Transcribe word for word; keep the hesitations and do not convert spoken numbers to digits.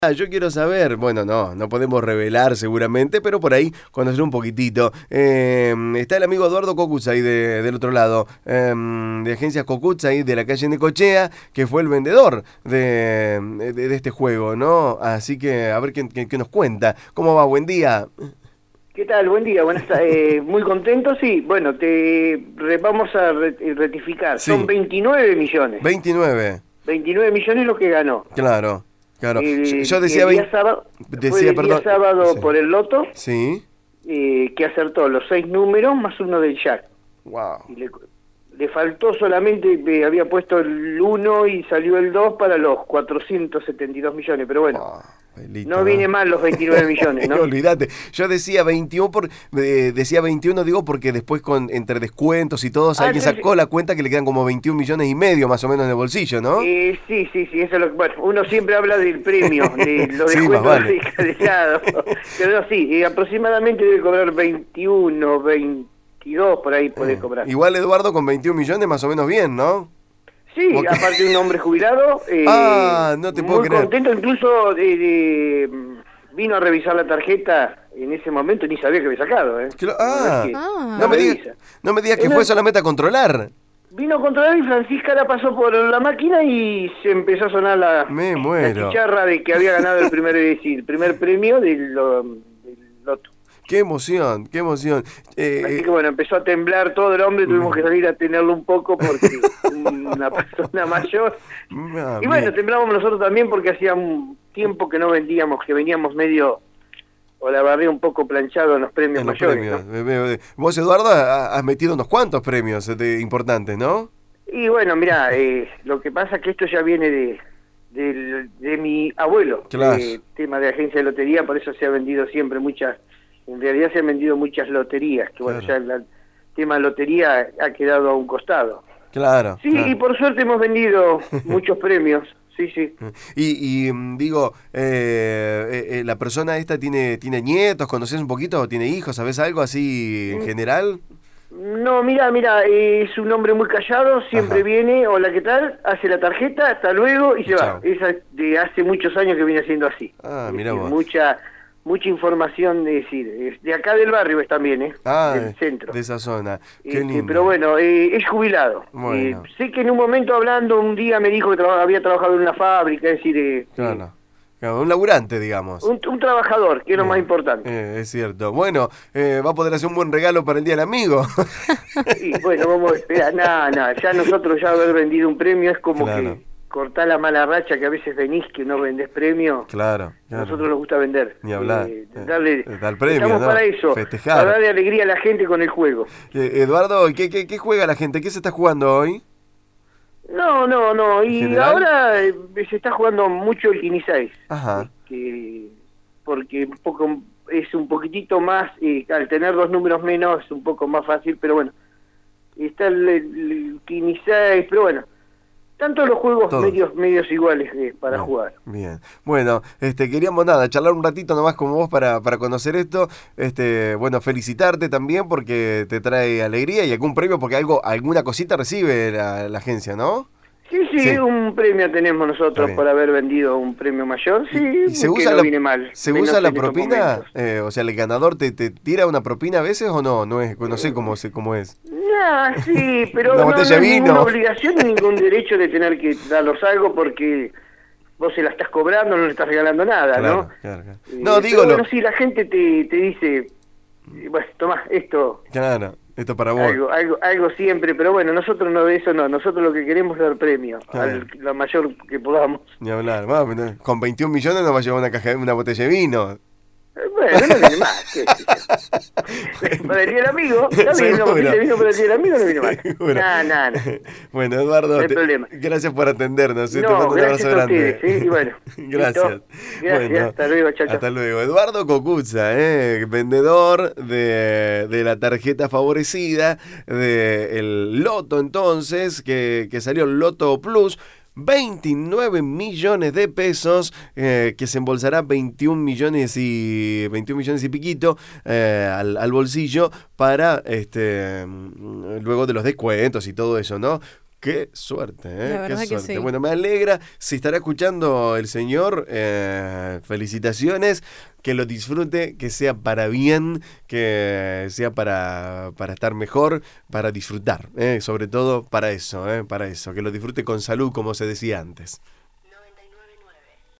Ah, yo quiero saber, bueno, no, no podemos revelar seguramente, pero por ahí conocer un poquitito. Eh, está el amigo Eduardo Cocuzza ahí de, del otro lado, eh, de Agencias Cocuzza ahí de la calle Necochea, que fue el vendedor de, de, de este juego, ¿no? Así que a ver qué, qué, qué nos cuenta. ¿Cómo va? Buen día. ¿Qué tal? Buen día, buenas tardes. Eh, muy contento, sí. Bueno, te re- vamos a re- rectificar. Sí. Son veintinueve millones. veintinueve. veintinueve millones lo que ganó. Claro, claro. Eh, Yo decía el día veinte. sábado, Decía, fue el perdón. día sábado Sí. por el loto, Sí. eh, que acertó los seis números más uno del jack. Wow. Y le, le faltó solamente, eh, había puesto el uno y salió el dos para los cuatrocientos setenta y dos millones, pero bueno. Oh, pelito, No viene mal los veintinueve millones, ¿no? Olvídate. Yo decía veintiuno, por, eh, decía veintiuno, digo, porque después con entre descuentos y todo, Ah, alguien sí, sacó sí. la cuenta que le quedan como veintiún millones y medio más o menos en el bolsillo, ¿no? Eh, sí, sí, sí, eso es lo que, bueno, uno siempre habla del premio, de los Sí, descuentos más vale. de calidad, pero no, sí, eh, aproximadamente debe cobrar veintiuno, veintidós, por ahí puede Eh, cobrar. Igual Eduardo con veintiún millones más o menos bien, ¿no? Sí, Ok. aparte de un hombre jubilado, eh, Ah, no te puedo muy creer. contento, incluso de, de- vino a revisar la tarjeta en ese momento, ni sabía que había sacado, ¿eh? Cla- No, ah, es que Ah. no, me revisa. digas, no me digas que Una- fue solamente a controlar. Vino a controlar y Francisca la pasó por la máquina y se empezó a sonar la, Me la muero. chicharra de que había ganado el primer, es decir, el primer premio del, lo- del loto. Qué emoción, qué emoción. Eh, Así que bueno, empezó a temblar todo el hombre, tuvimos que salir a tenerlo un poco porque una persona mayor. ah, Y bueno, bien. temblamos nosotros también porque hacía un tiempo que no vendíamos, que veníamos medio, o la barré un poco planchado en los premios En los mayores. premios. ¿no? Eh, eh, Vos, Eduardo, ha- has metido unos cuantos premios eh, de- importantes, ¿no? Y bueno, mirá, eh, lo que pasa es que esto ya viene de, del- de mi abuelo, Claro. eh, tema de agencia de lotería, por eso se ha vendido siempre muchas, en realidad se han vendido muchas loterías, que bueno, Claro. ya el tema lotería ha quedado a un costado. Claro. Sí, claro. y por suerte hemos vendido muchos premios, sí, sí. Y, y, mm, digo, eh, eh, eh, la persona esta tiene tiene nietos, ¿conoces un poquito? ¿Tiene hijos? ¿Sabés algo así en Mm. general? No, mira, mira, eh, es un hombre muy callado, siempre Ajá. viene, hola, ¿qué tal? Hace la tarjeta, hasta luego y se Chao. va. Esa de hace muchos años que viene haciendo así. Ah, Es mirá decir, vos. Mucha, mucha información, de decir, es de acá del barrio es también, ¿eh? Ah, del centro. de esa zona. Qué Este, lindo. pero bueno, eh, es jubilado. Bueno. Eh, sé que en un momento hablando, un día me dijo que traba- había trabajado en una fábrica, es decir, eh, Claro. Claro, un laburante, digamos. un, un trabajador, que es lo Bien. más importante. Eh, es cierto. Bueno, eh, va a poder hacer un buen regalo para el Día del Amigo. Y bueno, vamos a esperar. Nada, nada, ya nosotros ya haber vendido un premio es como Claro. que cortar la mala racha que a veces venís que no vendés premio. Claro. A claro. nosotros nos gusta vender. Ni hablar. Eh, Eh, darle, eh, dar premio, estamos ¿no? para eso, Festejar. para darle alegría a la gente con el juego. Eh, Eduardo, ¿qué, qué, ¿qué juega la gente? ¿Qué se está jugando hoy? No, no, no. Y general? ahora eh, se está jugando mucho el quince seis. Ajá. Que, porque un poco es un poquitito más, eh, al tener dos números menos es un poco más fácil, pero bueno, está el, el quince seis, pero bueno, tanto los juegos Todos. medios medios iguales eh, para Bien, jugar. Bien. Bueno, este queríamos nada, charlar un ratito nomás con vos para, para conocer esto. Este, bueno, felicitarte también porque te trae alegría y algún premio, porque algo, alguna cosita recibe la, la agencia, ¿no? Sí, sí, Sí. un premio tenemos Está nosotros bien. por haber vendido un premio mayor, sí, ¿Y se que usa no la, viene mal. ¿se menos usa la en estos propina? momentos. Eh, o sea, ¿el ganador te, te tira una propina a veces o no? No es, no sé cómo, se- cómo es. Nah, sí, pero Una no, no botella es de vino. ninguna obligación ni ningún derecho de tener que darlos algo porque vos se la estás cobrando, no le estás regalando nada, Claro, ¿no? claro, claro. Eh, No, pero digo, bueno, lo- si la gente te, te dice, eh, bueno, tomá esto, Claro, esto para vos. algo, algo, algo siempre, pero bueno, nosotros no de eso no, nosotros lo que queremos es dar premio, Claro. al, la mayor que podamos. Ni hablar. Vamos, no, con veintiún millones nos va a llevar una caja, una botella de vino. Eh, Bueno, no viene más, qué sé yo. Para el día del amigo, está bien, no, Seguro. si vino para el día del amigo no viene mal. Seguro. Nah, nah, nah. Bueno, Eduardo, No hay te- problema. gracias por atendernos. ¿eh? Te No, mando un gracias abrazo a grande. ustedes, ¿sí? Y bueno, Gracias. listo. Gracias, hasta luego, chao, chao. Hasta luego. Eduardo Cocuzza, ¿eh? vendedor de, de la tarjeta favorecida, del Loto entonces, que, que salió el Loto Plus. veintinueve millones de pesos, eh, que se embolsará veintiún millones y veintiún millones y piquito eh, al, al bolsillo para este luego de los descuentos y todo eso, ¿no? Qué suerte, ¿eh? La verdad Qué que suerte. sí. Bueno, me alegra. Si estará escuchando el señor, eh, felicitaciones. Que lo disfrute, que sea para bien, que sea para, para estar mejor, para disfrutar. ¿eh? Sobre todo para eso, ¿eh? Para eso. Que lo disfrute con salud, como se decía antes.